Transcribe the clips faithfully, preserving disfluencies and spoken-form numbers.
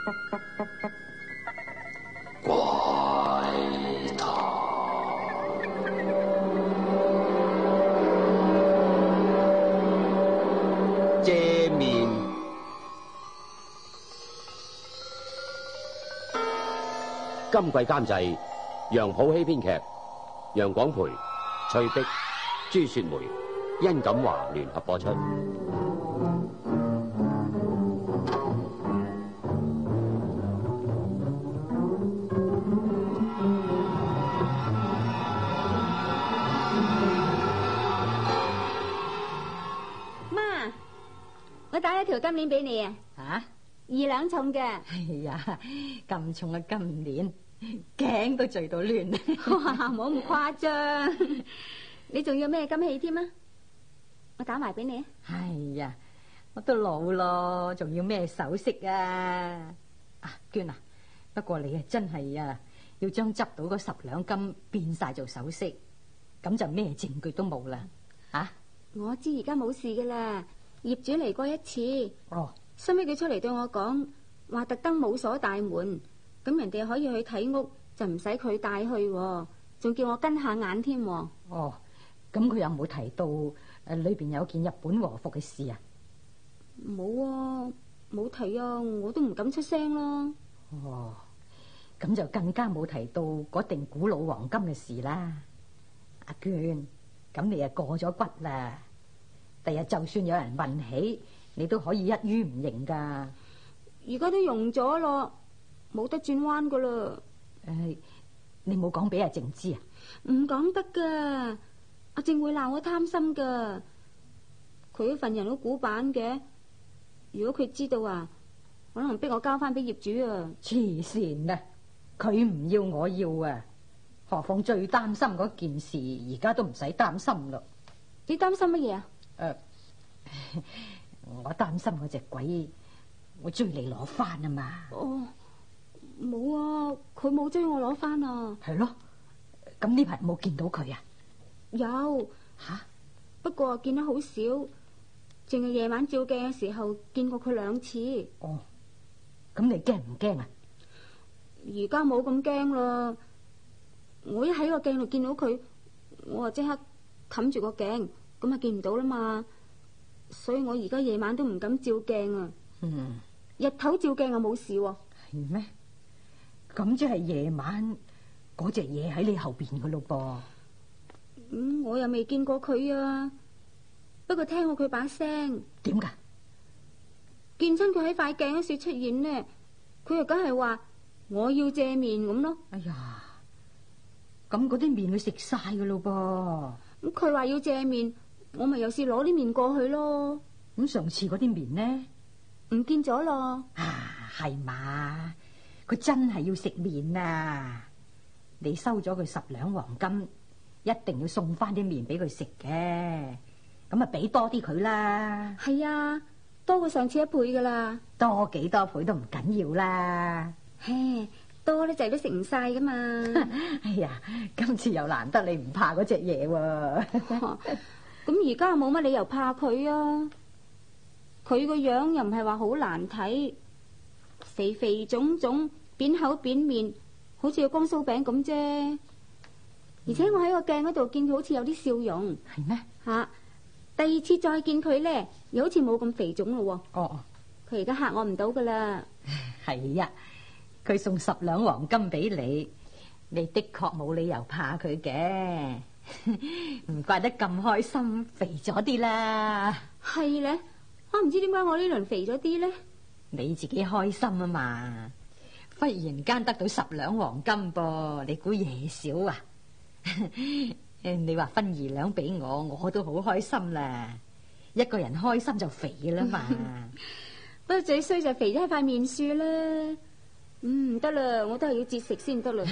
怪談。借面。今季監製楊普希，編劇楊廣培、翠碧、朱雪梅、殷錦華聯合播出。 媽，我帶咗條金鏈俾你啊！ 吓， 二兩重嘅。 哎呀，咁重嘅金鏈，頸都墜到亂。 哇，唔好咁誇張。你仲要咩金器添啊？我打埋俾你啊！ 哎呀，我都老咯，仲要咩首飾啊？啊，娟啊，不過你啊真係啊，要將執到嗰十兩金變晒做首飾，咁就咩證據都冇啦。啊， 我知而家冇事噶啦，業主嚟過一次。 哦， 收尾佢出嚟對我講，話特登冇鎖大門，咁人哋可以去睇屋，就唔使佢帶去，仲叫我跟下眼添。 哦，咁佢有冇提到誒裏邊有件日本和服嘅事啊？ 冇啊，冇提啊，我都唔敢出聲咯。 哦，咁就更加冇提到嗰定古老黃金嘅事啦。阿娟，咁你啊過咗骨啦，第日就算有人問起，你都可以一於唔認噶。 而家都溶咗咯，冇得轉彎噶啦。 誒，你冇講俾阿靜知啊？ 唔講得噶，阿靜會鬧我貪心噶。佢嗰份人好古板嘅，如果佢知道啊，可能逼我交翻俾業主啊。 黐線啊！佢唔要我要啊，何況最擔心嗰件事，而家都唔使擔心咯。 你擔心乜嘢啊？ 誒，我擔心嗰隻鬼會追你攞翻啊嘛。 哦，冇啊，佢冇追我攞翻啊。 係咯，咁呢排冇見到佢啊？ 有吓， 不過見得好少，淨係夜晚照鏡嘅時候見過佢兩次。 哦，咁你驚唔驚啊？ 而家冇咁驚啦，我一喺個鏡度見到佢，我就即刻冚住個鏡，咁啊見唔到啦嘛。所以我而家夜晚都唔敢照鏡啊。 嗯， 日頭照鏡啊冇事喎。 係咩？咁即係夜晚嗰隻嘢喺你後邊噶咯噃。 嗯，我又未見過佢啊，不過聽過佢把聲。 點噶？ 見親佢喺塊鏡嗰時出現呢，佢又梗係話我要借面咁咯。 哎呀，咁嗰啲面佢食晒噶咯噃。 咁佢話要借面，我咪有事攞啲面過去咯。 咁上次嗰啲面呢？ 唔見咗咯。 啊，係嘛？佢真係要食面啊！你收咗佢十兩黃金，一定要送翻啲面俾佢食嘅。咁啊，俾多啲佢啦。 係啊，多過上次一倍噶啦。 多幾多倍都唔緊要啦。 嘿，多啲仔都食唔晒噶嘛。 哎呀，今次又難得你唔怕嗰隻嘢喎。 咁而家又冇乜理由怕佢啊。佢個樣又唔係話好難睇，肥肥腫腫，扁口扁面，好似個光酥餅咁啫。而且我喺個鏡嗰度見佢好似有啲笑容。 係咩？ 吓，第二次再見佢呢，又好似冇咁肥腫咯。 哦， 佢而家嚇我唔到噶啦。 係呀，佢送十兩黃金俾你，你的確冇理由怕佢嘅。唔怪得咁開心，肥咗啲啦。 係咧，我唔知點解我呢輪肥咗啲呢。 你自己開心啊嘛，忽然間得到十兩黃金噃，你估嘢少啊？你話分二兩俾我，我都好開心啦。一個人開心就肥噶啦嘛。 不過最衰就肥咗喺塊面樹啦。嗯，唔得啦，我都係要節食先得啦。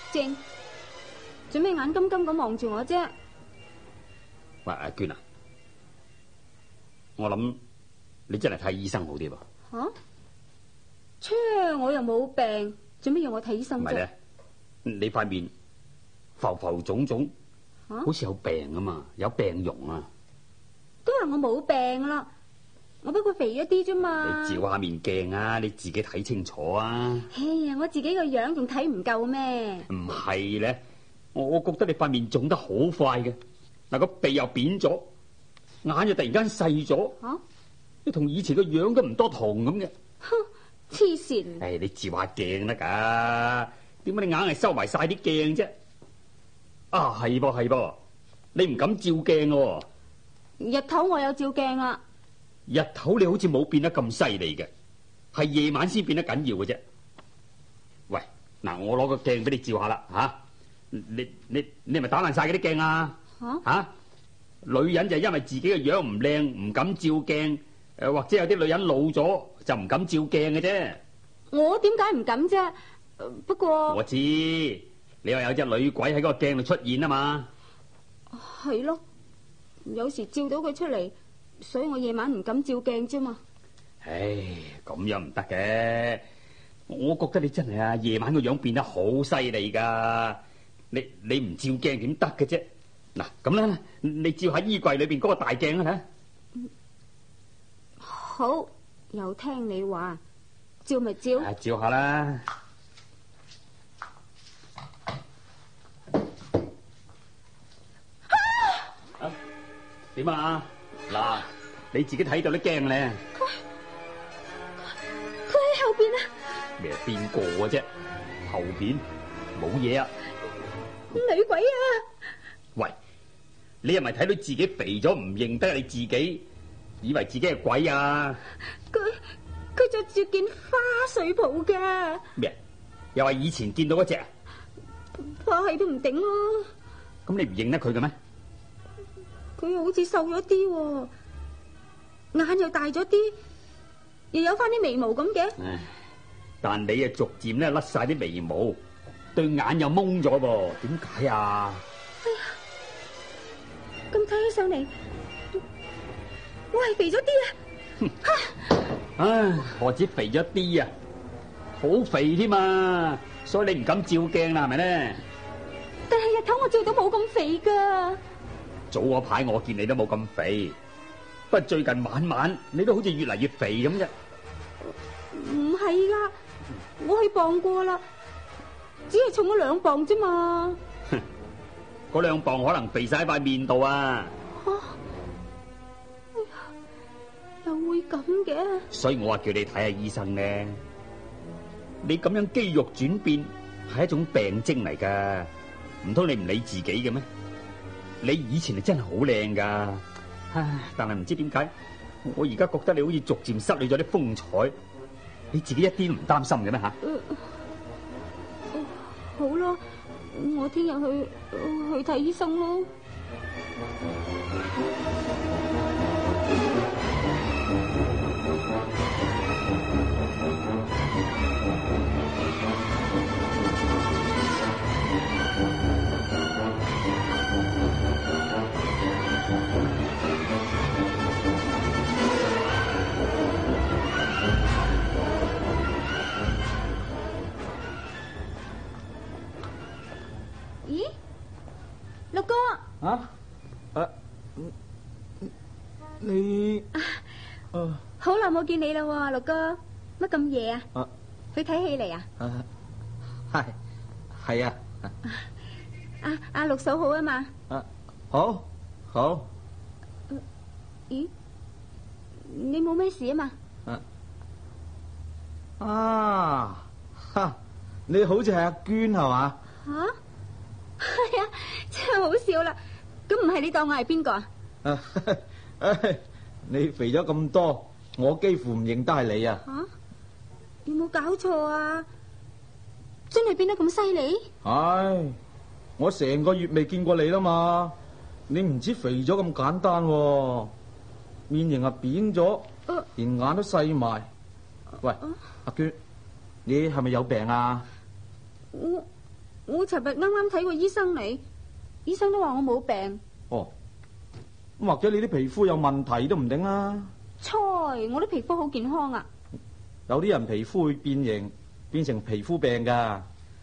靜，做咩眼金金咁望住我啫？ 喂，阿娟啊，我諗你真係睇醫生好啲噃。 吓？切，我又冇病，做咩要我睇醫生啫？ 唔係咧，你塊面浮浮腫腫， 啊、 好似有病啊嘛，有病容啊。 都話我冇病啦，我不過肥咗啲啫嘛。 你照下面鏡啊，你自己睇清楚啊。 哎呀，我自己個樣仲睇唔夠咩？ 唔係咧，我覺得你塊面腫得好快嘅，嗱個鼻又扁咗，眼又突然間細咗， 吓， 你同以前個樣都唔多同咁嘅。 哼，黐線！ 誒，你照下鏡得噶，點解你硬係收埋晒啲鏡啫？啊，係噃係噃，你唔敢照鏡喎。 日頭我有照鏡啦。 日頭你好似冇變得咁犀利嘅，係夜晚先變得緊要嘅啫。喂，嗱，我攞個鏡俾你照下啦，吓、啊，你你你係咪打爛晒嗰啲鏡啊？吓、 啊啊，女人就因為自己嘅樣唔靚，唔敢照鏡，誒，或者有啲女人老咗就唔敢照鏡嘅啫。 我點解唔敢啫？不過我知，你話有隻女鬼喺嗰個鏡度出現啊嘛。 係咯，有時照到佢出嚟，所以我夜晚唔敢照鏡啫嘛。 唉，咁樣唔得嘅，我覺得你真係啊，夜晚個樣變得好犀利噶。你你唔照鏡點得嘅啫？嗱，咁啦，你照下衣櫃裏邊嗰個大鏡啊， 好，又聽你話，照咪照。 啊，照下啦。點啊？嗱，你自己睇到啲鏡咧。 佢佢喺後邊啊！ 咩邊個嘅啫？後邊冇嘢啊！ 女鬼啊！ 喂，你係咪睇到自己肥咗唔認得你自己，以為自己係鬼啊？ 佢佢着住件花絮袍嘅。 咩？又話以前見到嗰隻啊？ 花係都唔頂咯。 咁你唔認得佢嘅咩？ 佢又好似瘦咗啲，眼又大咗啲，又有翻啲眉毛咁嘅。 唉，但你啊逐漸咧甩晒啲眉毛，對眼又蒙咗噃，點解啊？ 哎呀，咁睇起上嚟，我係肥咗啲啊！ 唉，何止肥咗啲啊，好肥添啊！所以你唔敢照鏡啦，係咪咧？ 但係日頭我照到冇咁肥噶。 早嗰排我見你都冇咁肥，不過最近晚晚你都好似越嚟越肥咁啫。 唔係噶，我去磅過啦，只係重咗兩磅啫嘛。 哼，嗰兩磅可能肥晒喺塊面度啊！ 啊，哎呀，又會咁嘅？ 所以我話叫你睇下醫生咧。你咁樣肌肉轉變係一種病徵嚟噶，唔通你唔理自己嘅咩？你以前係真係好靚噶，唉，但係唔知點解，我而家覺得你好似逐漸失去咗啲風采。你自己一啲都唔擔心嘅咩吓？ 呃哦、好啦，我聽日去去睇醫生咯。咦，六哥啊？誒，你誒， 好耐冇見你啦喎，六哥，乜咁夜啊？ 啊， 去睇戲嚟啊？ 啊，係係啊， 阿阿六嫂好啊嘛？ 啊，好，好， 咦，你冇咩事啊嘛？ 啊，啊，哈，你好似係阿娟係嘛？ 吓？係啊，真係好笑啦！咁唔係你當我係邊個啊？ 啊，唉，你肥咗咁多，我幾乎唔認得係你啊！ 吓？有冇搞錯啊？真係變得咁犀利？ 唉，我成個月未見過你啦嘛，你唔止肥咗咁簡單喎，面型啊扁咗， 呃連眼都細埋。喂，阿娟，你係咪有病啊？ 我我尋日啱啱睇過醫生嚟，醫生都話我冇病。 哦，咁或者你啲皮膚有問題都唔定啦。 猜，我啲皮膚好健康啊。 有啲人皮膚會變形，變成皮膚病噶。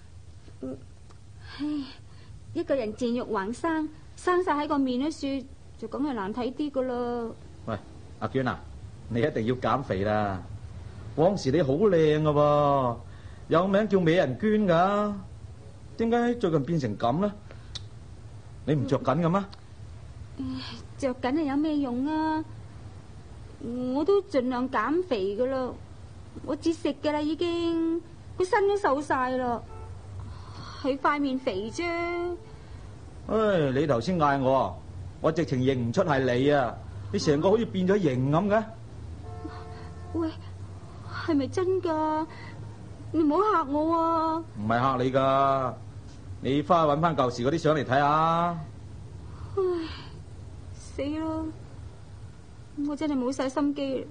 唉，一個人賤肉橫生，生晒喺個面嗰處，就梗係難睇啲噶啦。 喂，阿娟啊，你一定要減肥啦！往時你好靚噶噃，有名叫美人娟噶，點解最近變成咁呢？你唔着緊嘅咩？ 着緊係有咩用啊？我都盡量減肥噶啦，我節食噶啦已經，個身都瘦晒啦，係塊面肥啫。 唉，你頭先嗌我，我直情認唔出係你啊！你成個好似變咗形咁嘅。 喂，係咪真噶？你唔好嚇我啊！ 唔係嚇你噶，你翻去搵翻舊時嗰啲相嚟睇下。 唉，死啦！我真係冇晒心機。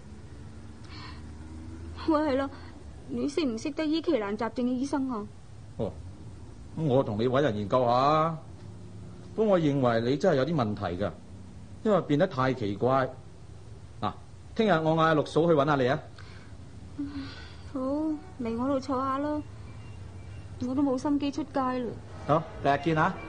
喂，係咯，你識唔識得醫奇難雜症嘅醫生啊？ 哦，咁我同你搵人研究下。不過我認為你真係有啲問題噶，因為變得太奇怪。嗱，聽日我嗌六嫂去搵下你啊。 好，嚟我度坐下啦，我都冇心機出街啦。 好，第日見啊！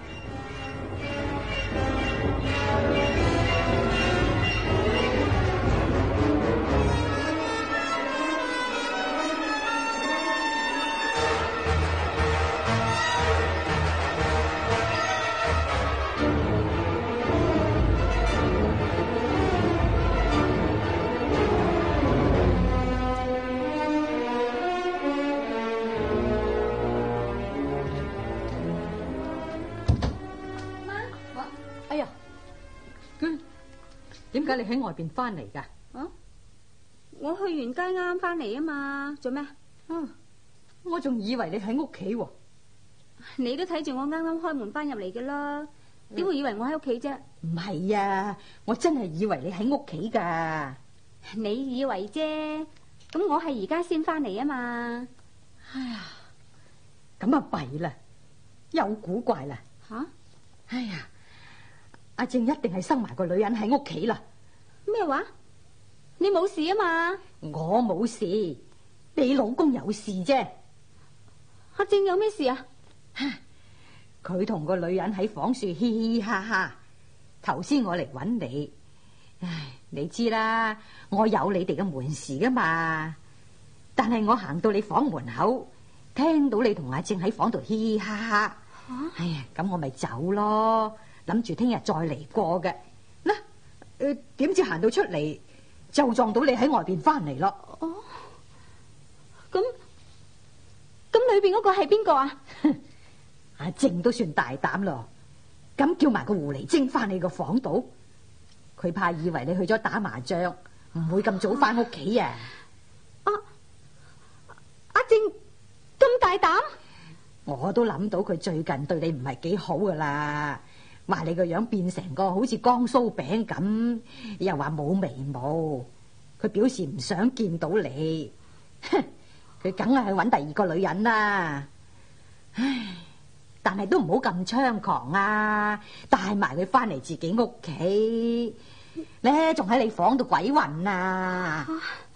點解你喺外邊翻嚟噶？ 啊，我去完街啱啱翻嚟啊嘛，做咩？ 啊，我仲以為你喺屋企喎。 你都睇住我啱啱開門翻入嚟噶啦，點會以為我喺屋企啫？ 唔係啊，我真係以為你喺屋企噶。 你以為啫，咁我係而家先翻嚟啊嘛。 哎呀，咁啊弊啦，有古怪啦。 吓？ 哎呀，阿靜一定係生埋個女人喺屋企啦。 咩話？你冇事啊嘛？ 我冇事，你老公有事啫。 阿靜有咩事啊？ 佢同個女人喺房樹嘻嘻哈哈。頭先我嚟揾你，唉，你知啦，我有你哋嘅門匙噶嘛。但係我行到你房門口，聽到你同阿靜喺房度嘻嘻哈哈。啊、哎呀，咁我咪走咯，諗住聽日再嚟過嘅。嗱，誒，點知行到出嚟就撞到你喺外邊翻嚟咯。 哦，咁咁裏邊嗰個係邊個啊？ 阿靜都算大膽咯，咁叫埋個狐狸精翻你個房度，佢怕以為你去咗打麻將，唔會咁早翻屋企啊！ 阿阿靜咁大膽， 我都諗到佢最近對你唔係幾好噶啦，話你個樣變成個好似江蘇餅咁，又話冇眉毛，佢表示唔想見到你，哼，佢梗係去搵第二個女人啦，唉。但係都唔好咁猖狂啊！帶埋佢翻嚟自己屋企咧，仲喺你房度鬼混啊！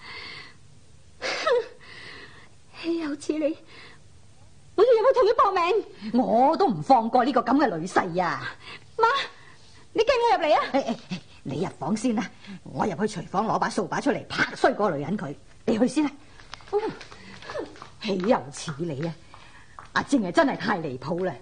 有似你，我仲有冇同佢搏命？ 我都唔放過呢個咁嘅女婿啊！ 媽，你跟我入嚟啊！ 誒誒，你入房先啦，我入去廚房攞把掃把出嚟拍衰嗰個女人佢。你去先啦。豈有此理啊！阿靜係真係太離譜啦！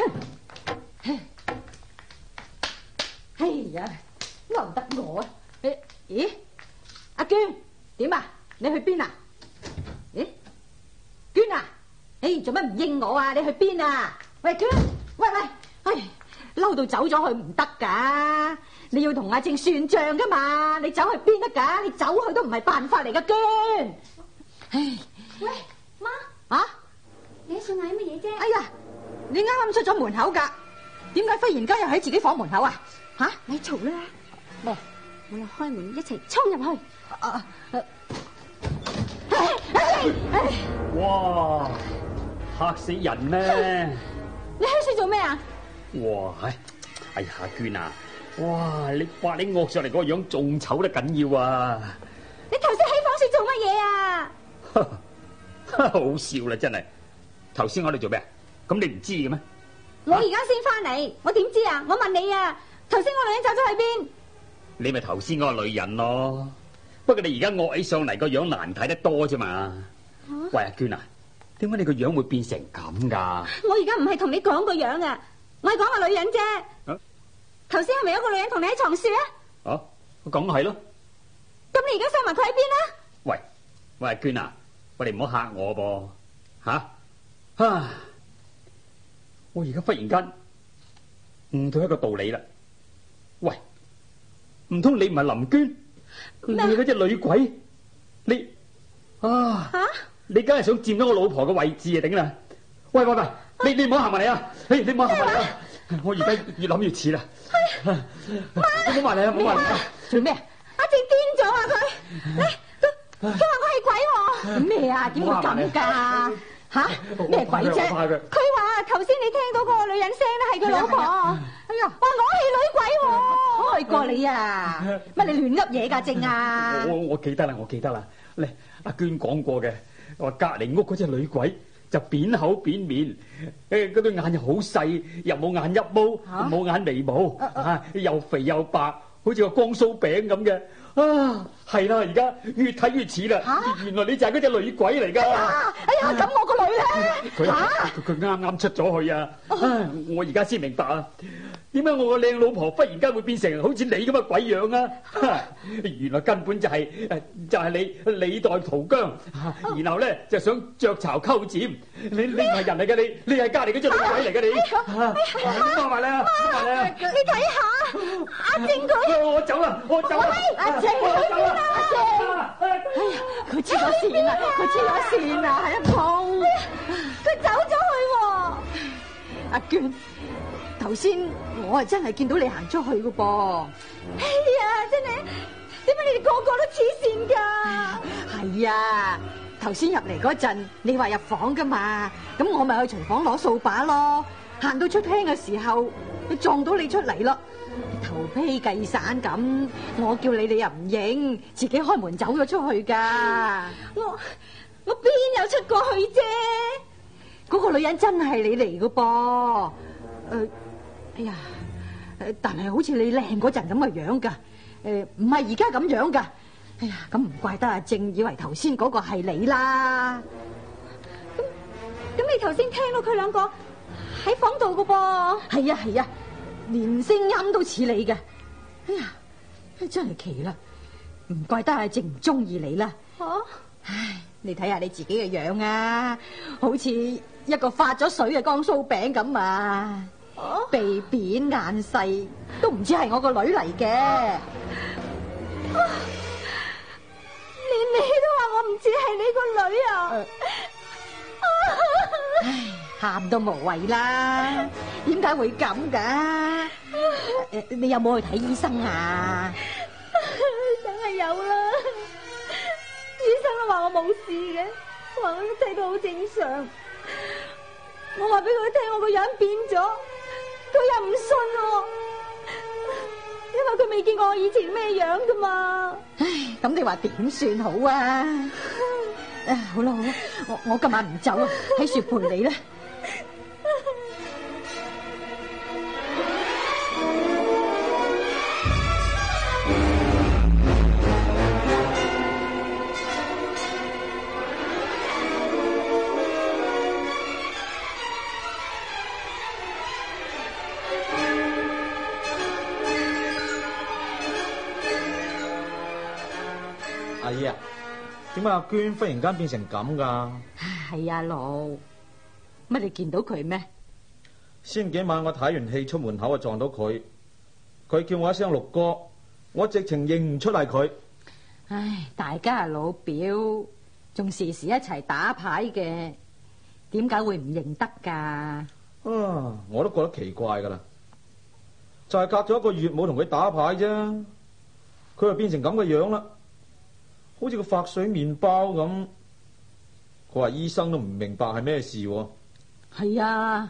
哎呀，嬲得我啊！咦，阿娟點啊？你去邊啊？咦，娟啊？哎，做乜唔應我啊？你去邊啊？喂，娟，喂喂，哎，嬲到走咗去唔得噶！你要同阿靜算賬噶嘛？你走去邊得噶？你走去都唔係辦法嚟噶，娟。唉， 喂，媽啊！ 你想嗌乜嘢啫？ 哎呀，你啱啱出咗門口噶，點解忽然間又喺自己房門口啊？吓， 你嘈啦！ 哦， 我哋開門一齊衝入去。 啊！ 哇，嚇死人咩？ 你喺書做咩啊？ 哇！哎呀，阿娟啊，哇！你話你惡上嚟個樣仲醜得緊要啊！ 你頭先喺房書做乜嘢啊？ 好笑啦，真係。頭先我哋做咩？咁你唔知嘅咩？ 我而家先翻嚟，我點知啊？我問你啊，頭先個女人走咗去邊？ 你咪頭先嗰個女人咯。不過你而家惡起上嚟個樣難睇得多啫嘛。 啊、 喂，阿娟啊，點解你個樣會變成咁噶？ 我而家唔係同你講個樣啊，我係講個女人啫。頭先係咪有個女人同你喺床書啊？ 啊，梗係咯。 咁你而家收埋佢喺邊啊？ 喂，喂，阿娟啊，喂，你唔好嚇我噃，吓啊！我而家忽然間悟到一個道理啦。喂，唔通你唔係林娟？你係嗰隻女鬼？你啊？吓？你梗係想佔咗我老婆嘅位置啊？頂啦！喂喂喂，你你唔好行埋嚟啊！你你唔好行埋嚟啊！我而家越諗越似啦。你唔好埋嚟啊！唔好埋嚟啊！ 做咩？ 阿靜癲咗啊！佢，佢佢話我係鬼喎。 咩啊？點會咁噶？吓？咩鬼啫？ 佢話頭先你聽到嗰個女人聲咧係佢老婆。哎呀，話我係女鬼喎。 開過你啊？乜你亂噏嘢噶靜啊？ 我我記得啦，我記得啦。嚟，阿娟講過嘅，話隔籬屋嗰隻女鬼就扁口扁面，誒，嗰對眼又好細，又冇眼一毛，冇眼眉毛，啊，又肥又白，好似個光酥餅咁嘅。啊，係啦，而家越睇越似啦。原來你就係嗰隻女鬼嚟噶。 哎呀，咁我個女咧？ 佢佢佢啱啱出咗去啊！唉，我而家先明白啊，點解我個靚老婆忽然間會變成好似你咁嘅鬼樣啊？原來根本就係誒，就係你李代桃僵，然後咧就想雀巢鳩佔。你你唔係人嚟嘅，你你係隔籬嗰隻女鬼嚟嘅你。放埋你啊！放埋你啊！ 你睇下阿靜佢。 我走啦！我走啦！ 阿靜去邊啊？阿靜，哎呀，佢黐咗線啦！佢黐咗線啦！係一碰， 佢走咗去喎。 阿娟，頭先我係真係見到你行出去噶噃。 哎呀，真係，點解你哋個個都黐線噶？ 係啊，頭先入嚟嗰陣，你話入房噶嘛，咁我咪去廚房攞掃把咯。行到出廳嘅時候，你撞到你出嚟咯。頭披計散咁，我叫你你又唔應，自己開門走咗出去噶。 我我邊有出過去啫？ 嗰個女人真係你嚟噶噃。誒，哎呀，誒，但係好似你靚嗰陣咁嘅樣噶，誒，唔係而家咁樣噶。哎呀，咁唔怪得阿正以為頭先嗰個係你啦。 咁咁，你頭先聽到佢兩個喺房度噶噃？ 係啊係啊。連聲音都似你嘅，哎呀，真係奇啦！唔怪得阿靜唔中意你啦。 哦， 唉，你睇下你自己嘅樣啊，好似一個發咗水嘅光酥餅咁啊！哦，鼻扁眼細，都唔知係我個女嚟嘅。 連你都話我唔似係你個女啊！ 呃、唉。喊都無謂啦，點解會咁噶？你有冇去睇醫生啊？ 梗係有啦，醫生都話我冇事嘅，話我一切都好正常。我話俾佢聽我個樣變咗，佢又唔信喎，因為佢未見過我以前咩樣噶嘛。 唉，咁你話點算好啊？唉，好啦好啦，我我今晚唔走啊，喺雪陪你啦。 阿姨啊，點解阿娟忽然間變成咁噶？ 係啊，老乜你見到佢咩？ 先幾晚我睇完戲出門口啊，撞到佢，佢叫我一聲六哥，我直情認唔出係佢。 唉，大家係老表，仲時時一齊打牌嘅，點解會唔認得噶？ 啊，我都覺得奇怪噶啦，就係隔咗一個月冇同佢打牌啫，佢就變成咁嘅樣啦，好似個發水麵包咁。佢話醫生都唔明白係咩事喎。 係啊，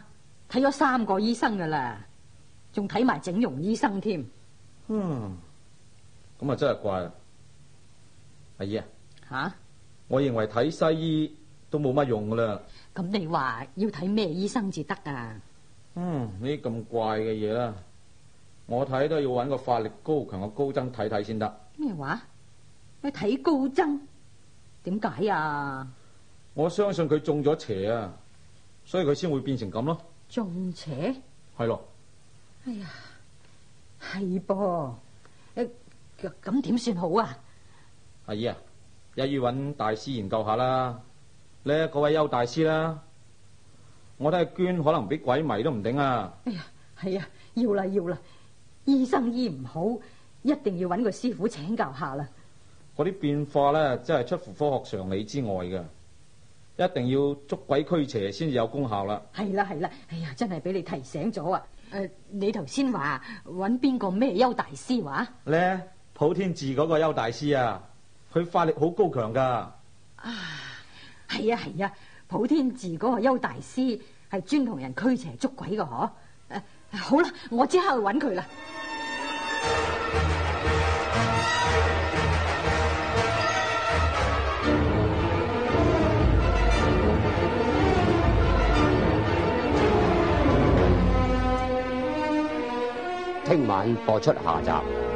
睇咗三個醫生噶啦，仲睇埋整容醫生添。 嗯，咁啊真係怪啦。阿姨啊， 吓？ 我認為睇西醫都冇乜用噶啦。 咁你話要睇咩醫生至得啊？ 嗯，呢啲咁怪嘅嘢啦，我睇都要揾個法力高強嘅高僧睇睇先得。 咩話？你睇高僧？點解啊？ 我相信佢中咗邪啊，所以佢先會變成咁咯。 中邪？ 係咯。 哎呀，係噃。誒，咁點算好啊？ 阿姨啊，一於揾大師研究下啦。呢嗰位邱大師啦，我睇阿娟可能俾鬼迷都唔定啊。 哎呀，係啊，要啦要啦，醫生醫唔好，一定要揾個師傅請教下啦。 嗰啲變化咧，真係出乎科學常理之外嘅，一定要捉鬼驅邪先至有功效啦。 係啦係啦，哎呀，真係俾你提醒咗啊！誒、呃，你頭先話揾邊個咩邱大師話？ 咧，普天寺嗰個邱大師啊，佢法力好高強噶。 啊，係啊係啊，普天寺嗰個邱大師係專同人驅邪捉鬼嘅嗬。誒、啊，好啦，我即刻去揾佢啦。 聽晚播出下集。